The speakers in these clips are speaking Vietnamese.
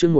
chương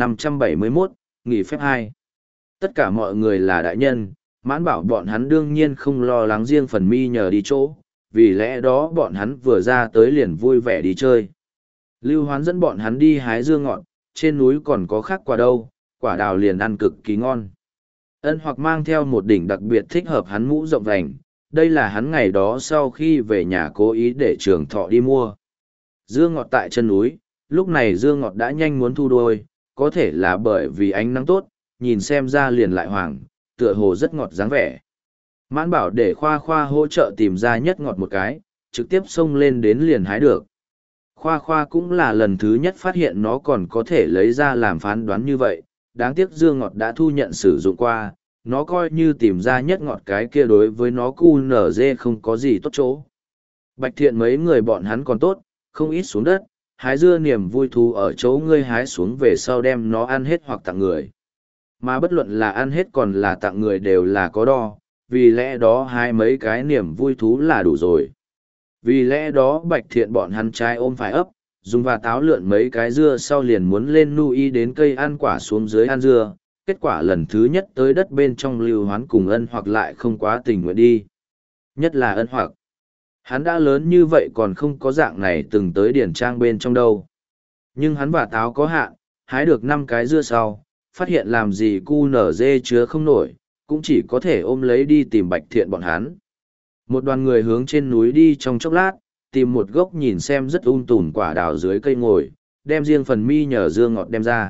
1571, nghỉ phép 2. Tất cả mọi người là đại nhân, Mãn Bảo bọn hắn đương nhiên không lo lắng riêng phần mi nhờ đi chỗ, vì lẽ đó bọn hắn vừa ra tới liền vui vẻ đi chơi. Lưu Hoán dẫn bọn hắn đi hái dưa ngọt, trên núi còn có khác quả đâu, quả đào liền ăn cực kỳ ngon. Ân Hoặc mang theo một đỉnh đặc biệt thích hợp hắn mũ rộng vành, đây là hắn ngày đó sau khi về nhà cố ý để Trường Thọ đi mua. Dưa ngọt tại chân núi, lúc này dưa ngọt đã nhanh muốn thu đôi, có thể là bởi vì ánh nắng tốt, nhìn xem ra liền lại hoàng, tựa hồ rất ngọt dáng vẻ. Mãn Bảo để Khoa Khoa hỗ trợ tìm ra nhất ngọt một cái, trực tiếp xông lên đến liền hái được. Khoa Khoa cũng là lần thứ nhất phát hiện nó còn có thể lấy ra làm phán đoán như vậy, đáng tiếc dưa ngọt đã thu nhận sử dụng qua, nó coi như tìm ra nhất ngọt cái kia đối với nó QNZ không có gì tốt chỗ. Bạch Thiện mấy người bọn hắn còn tốt, không ít xuống đất, hái dưa niềm vui thú ở chỗ ngươi hái xuống về sau đem nó ăn hết hoặc tặng người. Mà bất luận là ăn hết còn là tặng người đều là có đo, vì lẽ đó hái mấy cái niềm vui thú là đủ rồi. Vì lẽ đó Bạch Thiện bọn hắn trái ôm phải ấp, dùng và táo lượn mấy cái dưa sau liền muốn lên nuôi đến cây ăn quả xuống dưới ăn dưa, kết quả lần thứ nhất tới đất bên trong Lưu Hoán cùng Ân Hoặc lại không quá tình nguyện đi. Nhất là Ân Hoặc. Hắn đã lớn như vậy còn không có dạng này từng tới điển trang bên trong đâu. Nhưng hắn và táo có hạn, hái được 5 cái dưa sau, phát hiện làm gì cu nở dê chứa không nổi, cũng chỉ có thể ôm lấy đi tìm Bạch Thiện bọn hắn. Một đoàn người hướng trên núi đi trong chốc lát, tìm một gốc nhìn xem rất tùn quả đào dưới cây ngồi, đem riêng phần mi nhờ dưa ngọt đem ra.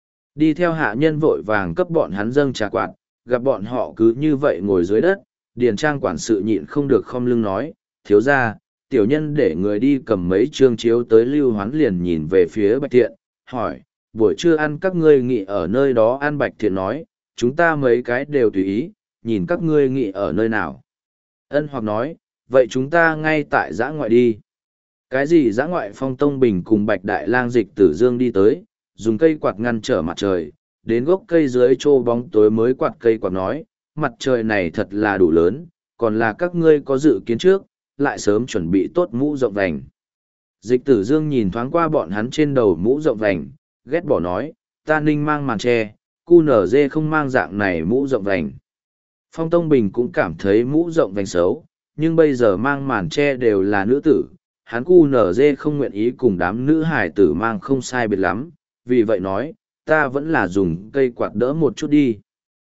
Đi theo hạ nhân vội vàng cấp bọn hắn dâng trà quạt, gặp bọn họ cứ như vậy ngồi dưới đất, điền trang quản sự nhịn không được khom lưng nói, thiếu ra, tiểu nhân để người đi cầm mấy trương chiếu tới. Lưu Hoán liền nhìn về phía Bạch Thiện, hỏi, buổi trưa ăn các ngươi nghỉ ở nơi đó ăn. Bạch Thiện nói, chúng ta mấy cái đều tùy ý, nhìn các ngươi nghỉ ở nơi nào. Ân Hoặc nói, vậy chúng ta ngay tại dã ngoại đi. Cái gì dã ngoại? Phong Tông Bình cùng Bạch Đại Lang Dịch Tử Dương đi tới, dùng cây quạt ngăn trở mặt trời, đến gốc cây dưới trô bóng tối mới quạt cây quạt nói, mặt trời này thật là đủ lớn, còn là các ngươi có dự kiến trước, lại sớm chuẩn bị tốt mũ rộng vành. Dịch Tử Dương nhìn thoáng qua bọn hắn trên đầu mũ rộng vành, ghét bỏ nói, ta Ninh mang màn tre, QNZ không mang dạng này mũ rộng vành. Phong Tông Bình cũng cảm thấy mũ rộng vành xấu, nhưng bây giờ mang màn tre đều là nữ tử, hắn QNZ không nguyện ý cùng đám nữ hải tử mang không sai biệt lắm, vì vậy nói, ta vẫn là dùng cây quạt đỡ một chút đi.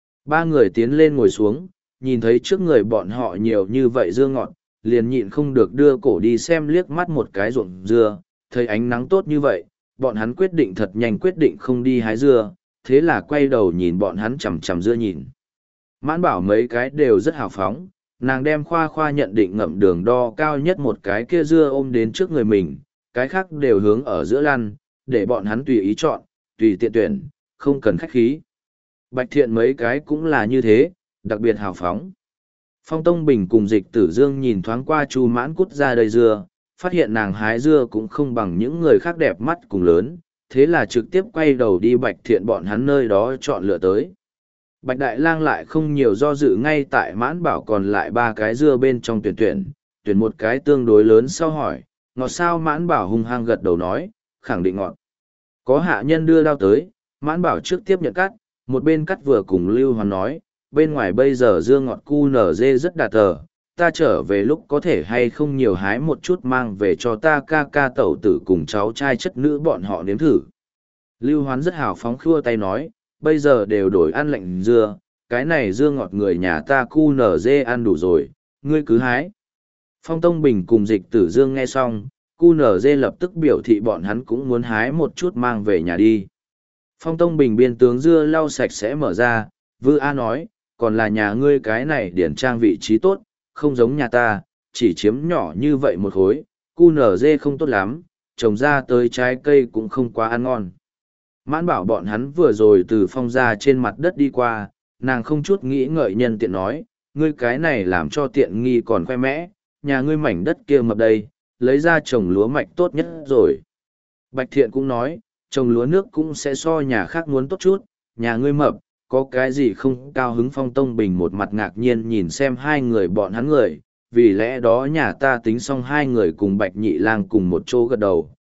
3 người tiến lên ngồi xuống, nhìn thấy trước người bọn họ nhiều như vậy dưa ngọt, liền nhịn không được đưa cổ đi xem liếc mắt một cái ruộng dưa, thấy ánh nắng tốt như vậy, bọn hắn quyết định thật nhanh quyết định không đi hái dưa, thế là quay đầu nhìn bọn hắn chằm chằm dưa nhìn. Mãn Bảo mấy cái đều rất hào phóng, nàng đem Khoa Khoa nhận định ngậm đường đo cao nhất một cái kia dưa ôm đến trước người mình, cái khác đều hướng ở giữa lăn, để bọn hắn tùy ý chọn, tùy tiện tuyển, không cần khách khí. Bạch Thiện mấy cái cũng là như thế, đặc biệt hào phóng. Phong Tông Bình cùng Dịch Tử Dương nhìn thoáng qua Chu Mãn Cút ra đầy dưa, phát hiện nàng hái dưa cũng không bằng những người khác đẹp mắt cùng lớn, thế là trực tiếp quay đầu đi Bạch Thiện bọn hắn nơi đó chọn lựa tới. Bạch Đại Lang lại không nhiều do dự, ngay tại Mãn Bảo còn lại 3 cái dưa bên trong tuyển một cái tương đối lớn sau hỏi, ngọt sao? Mãn Bảo hung hăng gật đầu nói, khẳng định ngọt. Có hạ nhân đưa đao tới, Mãn Bảo trước tiếp nhận cắt, một bên cắt vừa cùng Lưu Hoán nói, bên ngoài bây giờ dưa ngọt QNZ rất đạt tờ, ta trở về lúc có thể hay không nhiều hái một chút mang về cho ta ca ca tẩu tử cùng cháu trai chất nữ bọn họ nếm thử. Lưu Hoán rất hào phóng khua tay nói, bây giờ đều đổi ăn lạnh dưa, cái này dưa ngọt người nhà ta QNZ ăn đủ rồi, ngươi cứ hái. Phong Tông Bình cùng Dịch Tử Dương nghe xong, QNZ lập tức biểu thị bọn hắn cũng muốn hái một chút mang về nhà đi. Phong Tông Bình biên tướng dưa lau sạch sẽ mở ra, Vư A nói, còn là nhà ngươi cái này điển trang vị trí tốt, không giống nhà ta, chỉ chiếm nhỏ như vậy một khối, QNZ không tốt lắm, trồng ra tới trái cây cũng không quá ăn ngon. Mãn Bảo bọn hắn vừa rồi từ Phong ra trên mặt đất đi qua, nàng không chút nghĩ ngợi nhân tiện nói, ngươi cái này làm cho tiện nghi còn khoe mẽ, nhà ngươi mảnh đất kia mập đây, lấy ra trồng lúa mạch tốt nhất rồi. Bạch Thiện cũng nói, trồng lúa nước cũng sẽ so nhà khác muốn tốt chút, nhà ngươi mập, có cái gì không cao hứng? Phong Tông Bình một mặt ngạc nhiên nhìn xem 2 người bọn hắn người, vì lẽ đó nhà ta tính xong 2 người cùng Bạch Nhị Lang cùng một chỗ gật đầu,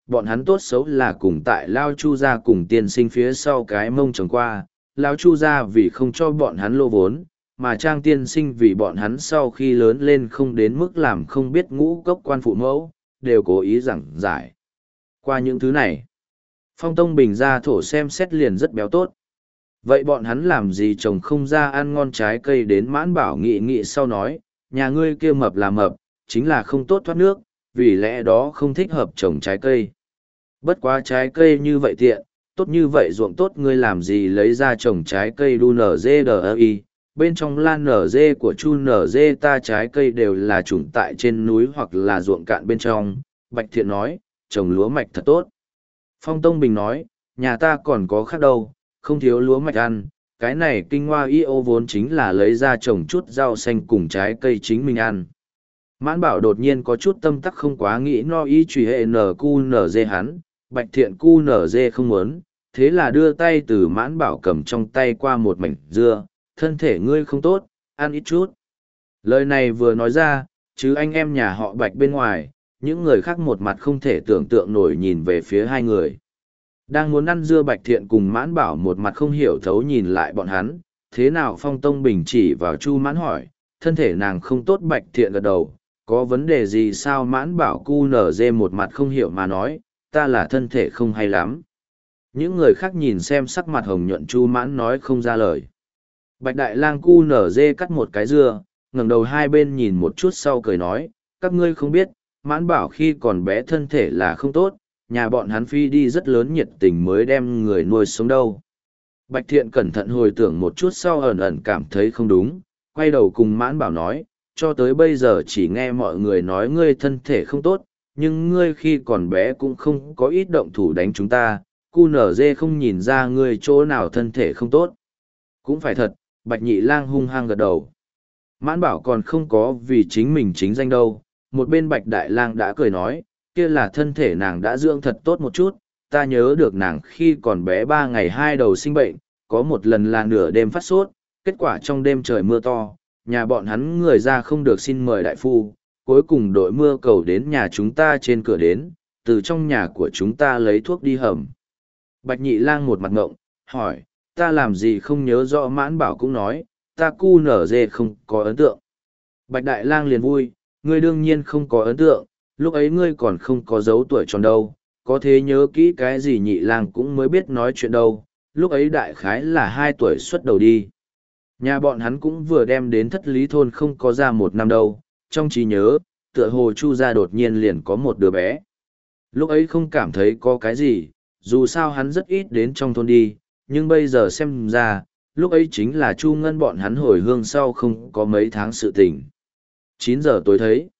bọn hắn tốt xấu là cùng tại Lao Chu gia cùng tiên sinh phía sau cái mông trồng qua, Lao Chu gia vì không cho bọn hắn lô vốn, mà Trang tiên sinh vì bọn hắn sau khi lớn lên không đến mức làm không biết ngũ cốc quan phụ mẫu, đều cố ý giảng giải. Qua những thứ này, Phong Tông Bình ra thổ xem xét liền rất béo tốt. Vậy bọn hắn làm gì trồng không ra ăn ngon trái cây đến Mãn Bảo nghị nghị sau nói, nhà ngươi kia mập là mập, chính là không tốt thoát nước, vì lẽ đó không thích hợp trồng trái cây. Bất quá trái cây như vậy tiện, tốt như vậy ruộng tốt ngươi làm gì lấy ra trồng trái cây đu nở dê đờ y, bên trong lan nở dê của chu nở dê ta trái cây đều là trùng tại trên núi hoặc là ruộng cạn bên trong. Bạch Thiện nói, trồng lúa mạch thật tốt. Phong Tông Bình nói, nhà ta còn có khác đâu, không thiếu lúa mạch ăn, cái này kinh hoa y ô vốn chính là lấy ra trồng chút rau xanh cùng trái cây chính mình ăn. Mãn Bảo đột nhiên có chút tâm tắc không quá nghĩ no y truy hệ nở cu nở dê hắn, Bạch Thiện cu nở dê không muốn, thế là đưa tay từ Mãn Bảo cầm trong tay qua một mảnh dưa, thân thể ngươi không tốt, ăn ít chút. Lời này vừa nói ra, chứ anh em nhà họ Bạch bên ngoài, những người khác một mặt không thể tưởng tượng nổi nhìn về phía hai người. Đang muốn ăn dưa Bạch Thiện cùng Mãn Bảo một mặt không hiểu thấu nhìn lại bọn hắn, thế nào Phong Tông Bình chỉ vào Chu Mãn hỏi, thân thể nàng không tốt. Bạch Thiện gật đầu, có vấn đề gì sao? Mãn Bảo cu nở dê một mặt không hiểu mà nói, ta là thân thể không hay lắm. Những người khác nhìn xem sắc mặt hồng nhuận Chu Mãn nói không ra lời. Bạch Đại Lang cu nở dê cắt một cái dưa, ngẩng đầu hai bên nhìn một chút sau cười nói, các ngươi không biết, Mãn Bảo khi còn bé thân thể là không tốt, nhà bọn hắn phi đi rất lớn nhiệt tình mới đem người nuôi sống đâu. Bạch Thiện cẩn thận hồi tưởng một chút sau ẩn ẩn cảm thấy không đúng, quay đầu cùng Mãn Bảo nói, cho tới bây giờ chỉ nghe mọi người nói ngươi thân thể không tốt, nhưng ngươi khi còn bé cũng không có ít động thủ đánh chúng ta, cu nở dê không nhìn ra ngươi chỗ nào thân thể không tốt. Cũng phải thật, Bạch Nhị Lang hung hăng gật đầu. Mãn Bảo còn không có vì chính mình chính danh đâu, một bên Bạch Đại Lang đã cười nói, kia là thân thể nàng đã dưỡng thật tốt một chút, ta nhớ được nàng khi còn bé 3 ngày 2 đầu sinh bệnh, có một lần là nửa đêm phát sốt, kết quả trong đêm trời mưa to, nhà bọn hắn người ra không được xin mời đại phu, cuối cùng đội mưa cầu đến nhà chúng ta trên cửa đến, từ trong nhà của chúng ta lấy thuốc đi hầm. Bạch Nhị Lang một mặt ngộng, hỏi, ta làm gì không nhớ rõ? Mãn Bảo cũng nói, ta cu nở dê không có ấn tượng. Bạch Đại Lang liền vui, ngươi đương nhiên không có ấn tượng, lúc ấy ngươi còn không có dấu tuổi tròn đâu, có thế nhớ kỹ cái gì? Nhị Lang cũng mới biết nói chuyện đâu, lúc ấy đại khái là 2 tuổi xuất đầu đi. Nhà bọn hắn cũng vừa đem đến Thất Lý thôn không có ra 1 năm đâu, trong trí nhớ, tựa hồ Chu gia đột nhiên liền có một đứa bé. Lúc ấy không cảm thấy có cái gì, dù sao hắn rất ít đến trong thôn đi, nhưng bây giờ xem ra, lúc ấy chính là Chu Ngân bọn hắn hồi hương sau không có mấy tháng sự tình. 9 giờ tối thấy.